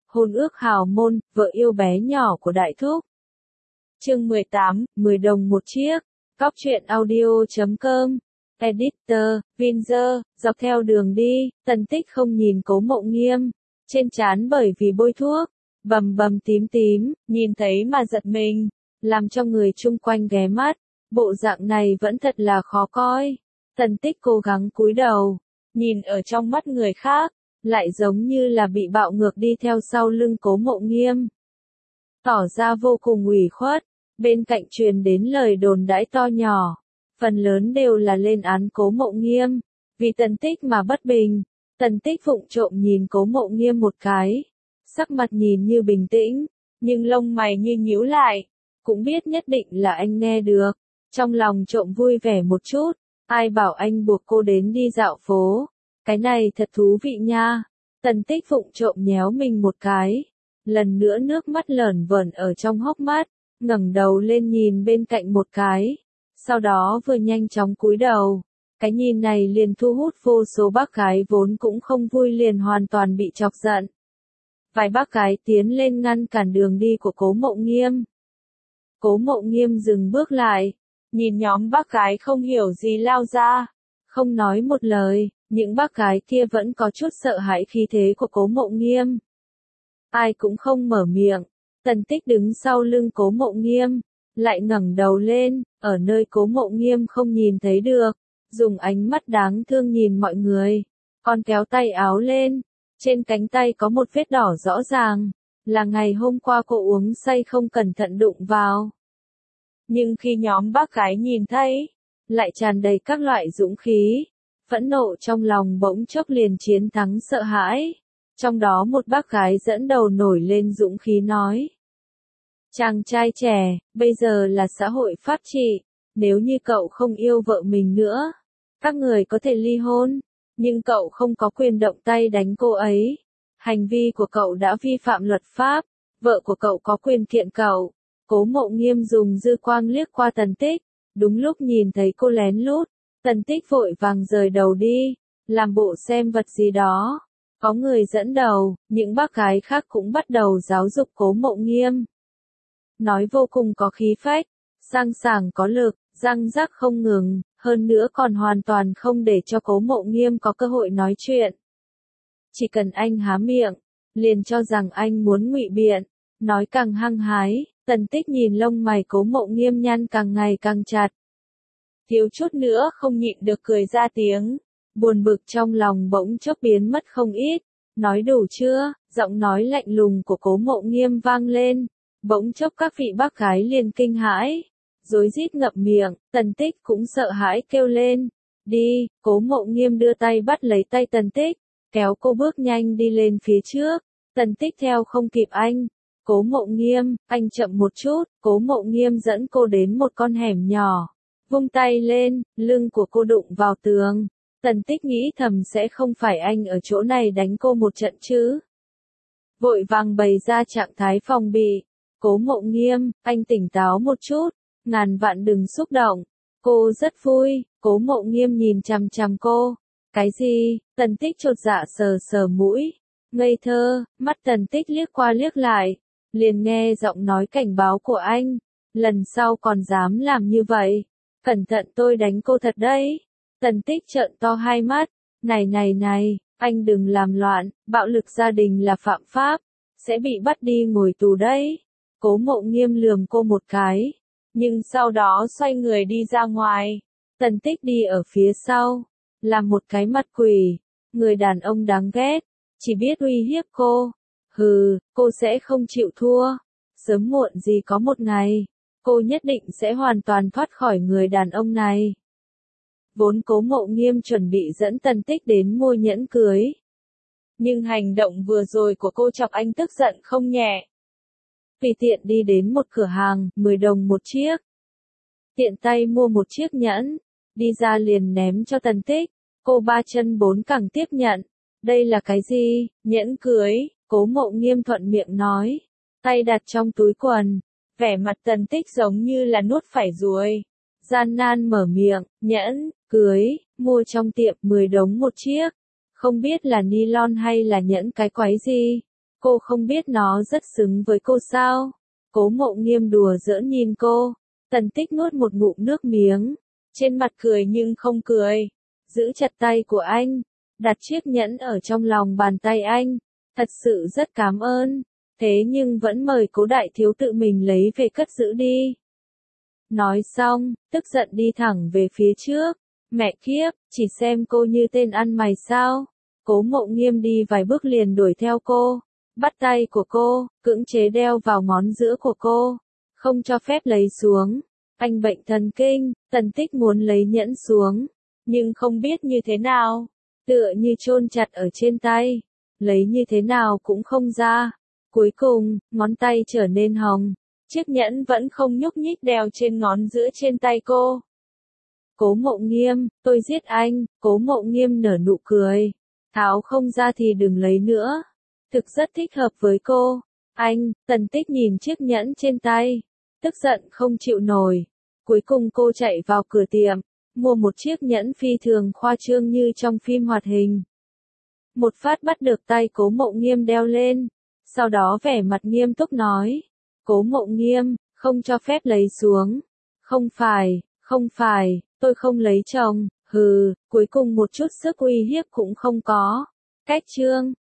hôn ước hào môn, vợ yêu bé nhỏ của Đại Thúc. Chương 18, 10 đồng một chiếc. Cóc truyện audio.com. Editor, Vinzer. Dọc theo đường đi, Tần Tích không nhìn Cố Mộ Nghiêm. Trên trán bởi vì bôi thuốc, bầm bầm tím tím, nhìn thấy mà giật mình, làm cho người chung quanh ghé mắt. Bộ dạng này vẫn thật là khó coi. Tần Tích cố gắng cúi đầu, nhìn ở trong mắt người khác, lại giống như là bị bạo ngược đi theo sau lưng Cố Mộ Nghiêm. Tỏ ra vô cùng ủy khuất, bên cạnh truyền đến lời đồn đãi to nhỏ, phần lớn đều là lên án Cố Mộ Nghiêm, vì Tần Tích mà bất bình. Tần Tích vụng trộm nhìn Cố Mộ Nghiêm một cái, sắc mặt nhìn như bình tĩnh, nhưng lông mày như nhíu lại, cũng biết nhất định là anh nghe được, trong lòng trộm vui vẻ một chút, ai bảo anh buộc cô đến đi dạo phố, cái này thật thú vị nha. Tần Tích vụng trộm nhéo mình một cái, lần nữa nước mắt lởn vởn ở trong hốc mắt, ngẩng đầu lên nhìn bên cạnh một cái, sau đó vừa nhanh chóng cúi đầu. Cái nhìn này liền thu hút vô số bác gái vốn cũng không vui liền hoàn toàn bị chọc giận. Vài bác gái tiến lên ngăn cản đường đi của Cố Mộ Nghiêm. Cố Mộ Nghiêm dừng bước lại, nhìn nhóm bác gái không hiểu gì lao ra, không nói một lời, những bác gái kia vẫn có chút sợ hãi khí thế của Cố Mộ Nghiêm. Ai cũng không mở miệng, Tần Tích đứng sau lưng Cố Mộ Nghiêm, lại ngẩng đầu lên, ở nơi Cố Mộ Nghiêm không nhìn thấy được, dùng ánh mắt đáng thương nhìn mọi người, còn kéo tay áo lên, trên cánh tay có một vết đỏ rõ ràng, là ngày hôm qua cô uống say không cẩn thận đụng vào. Nhưng khi nhóm bác gái nhìn thấy, lại tràn đầy các loại dũng khí, phẫn nộ trong lòng bỗng chốc liền chiến thắng sợ hãi. Trong đó một bác gái dẫn đầu nổi lên dũng khí nói: chàng trai trẻ, bây giờ là xã hội pháp trị, nếu như cậu không yêu vợ mình nữa, các người có thể ly hôn, nhưng cậu không có quyền động tay đánh cô ấy. Hành vi của cậu đã vi phạm luật pháp, vợ của cậu có quyền kiện cậu. Cố Mộ Nghiêm dùng dư quang liếc qua Tần Tích, đúng lúc nhìn thấy cô lén lút, Tần Tích vội vàng rời đầu đi, làm bộ xem vật gì đó. Có người dẫn đầu, những bác gái khác cũng bắt đầu giáo dục Cố Mộ Nghiêm. Nói vô cùng có khí phách, sang sảng có lực, răng rắc không ngừng, hơn nữa còn hoàn toàn không để cho Cố Mộ Nghiêm có cơ hội nói chuyện. Chỉ cần anh há miệng, liền cho rằng anh muốn ngụy biện, nói càng hăng hái. Tần Tích nhìn lông mày Cố Mộ Nghiêm nhăn càng ngày càng chặt, thiếu chút nữa không nhịn được cười ra tiếng, buồn bực trong lòng bỗng chốc biến mất không ít. Nói đủ chưa? Giọng nói lạnh lùng của Cố Mộ Nghiêm vang lên, bỗng chốc các vị bác gái liền kinh hãi, rối rít ngậm miệng. Tần Tích cũng sợ hãi kêu lên, đi. Cố Mộ Nghiêm đưa tay bắt lấy tay Tần Tích, kéo cô bước nhanh đi lên phía trước. Tần Tích theo không kịp anh. Cố Mộ Nghiêm, anh chậm một chút. Cố Mộ Nghiêm dẫn cô đến một con hẻm nhỏ, vung tay lên, lưng của cô đụng vào tường. Tần Tích nghĩ thầm sẽ không phải anh ở chỗ này đánh cô một trận chứ. Vội vàng bày ra trạng thái phòng bị. Cố Mộ Nghiêm, anh tỉnh táo một chút, ngàn vạn đừng xúc động. Cô rất vui. Cố Mộ Nghiêm nhìn chằm chằm cô. Cái gì? Tần Tích chột dạ sờ sờ mũi. Ngây thơ, mắt Tần Tích liếc qua liếc lại, liền nghe giọng nói cảnh báo của anh. Lần sau còn dám làm như vậy, cẩn thận tôi đánh cô thật đấy. Tần Tích trợn to hai mắt. Này, anh đừng làm loạn, bạo lực gia đình là phạm pháp, sẽ bị bắt đi ngồi tù đấy. Cố Mộ Nghiêm lườm cô một cái, nhưng sau đó xoay người đi ra ngoài. Tần Tích đi ở phía sau, làm một cái mặt quỷ, người đàn ông đáng ghét, chỉ biết uy hiếp cô. Hừ, cô sẽ không chịu thua. Sớm muộn gì có một ngày, cô nhất định sẽ hoàn toàn thoát khỏi người đàn ông này. Vốn Cố Mộ Nghiêm chuẩn bị dẫn Tần Tích đến mua nhẫn cưới, nhưng hành động vừa rồi của cô chọc anh tức giận không nhẹ. Tùy tiện đi đến một cửa hàng, 10 đồng một chiếc. Tiện tay mua một chiếc nhẫn, đi ra liền ném cho Tần Tích. Cô ba chân bốn cẳng tiếp nhận. Đây là cái gì? Nhẫn cưới. Cố Mộ Nghiêm thuận miệng nói, tay đặt trong túi quần. Vẻ mặt Tần Tích giống như là nuốt phải ruồi. Gian nan mở miệng, nhẫn cưới, mua trong tiệm 10 đồng một chiếc. Không biết là nylon hay là nhẫn cái quái gì. Cô không biết nó rất xứng với cô sao? Cố Mộ Nghiêm đùa giỡn nhìn cô. Tần Tích nuốt một ngụm nước miếng. Trên mặt cười nhưng không cười. Giữ chặt tay của anh. Đặt chiếc nhẫn ở trong lòng bàn tay anh. Thật sự rất cảm ơn. Thế nhưng vẫn mời Cố đại thiếu tự mình lấy về cất giữ đi. Nói xong, tức giận đi thẳng về phía trước. Mẹ kiếp, chỉ xem cô như tên ăn mày sao? Cố Mộ Nghiêm đi vài bước liền đuổi theo cô. Bắt tay của cô, cưỡng chế đeo vào ngón giữa của cô. Không cho phép lấy xuống. Anh bệnh thần kinh, Tần Tích muốn lấy nhẫn xuống. Nhưng không biết như thế nào. Tựa như chôn chặt ở trên tay. Lấy như thế nào cũng không ra. Cuối cùng, ngón tay trở nên hồng. Chiếc nhẫn vẫn không nhúc nhích đeo trên ngón giữa trên tay cô. Cố Mộ Nghiêm, tôi giết anh. Cố Mộ Nghiêm nở nụ cười. Tháo không ra thì đừng lấy nữa. Thực rất thích hợp với cô. Anh, Tần Tích nhìn chiếc nhẫn trên tay. Tức giận không chịu nổi. Cuối cùng cô chạy vào cửa tiệm. Mua một chiếc nhẫn phi thường khoa trương như trong phim hoạt hình. Một phát bắt được tay Cố Mộ Nghiêm đeo lên. Sau đó vẻ mặt nghiêm túc nói. Cố Mộ Nghiêm, không cho phép lấy xuống. Không phải, tôi không lấy chồng. Hừ, cuối cùng một chút sức uy hiếp cũng không có. Cách chương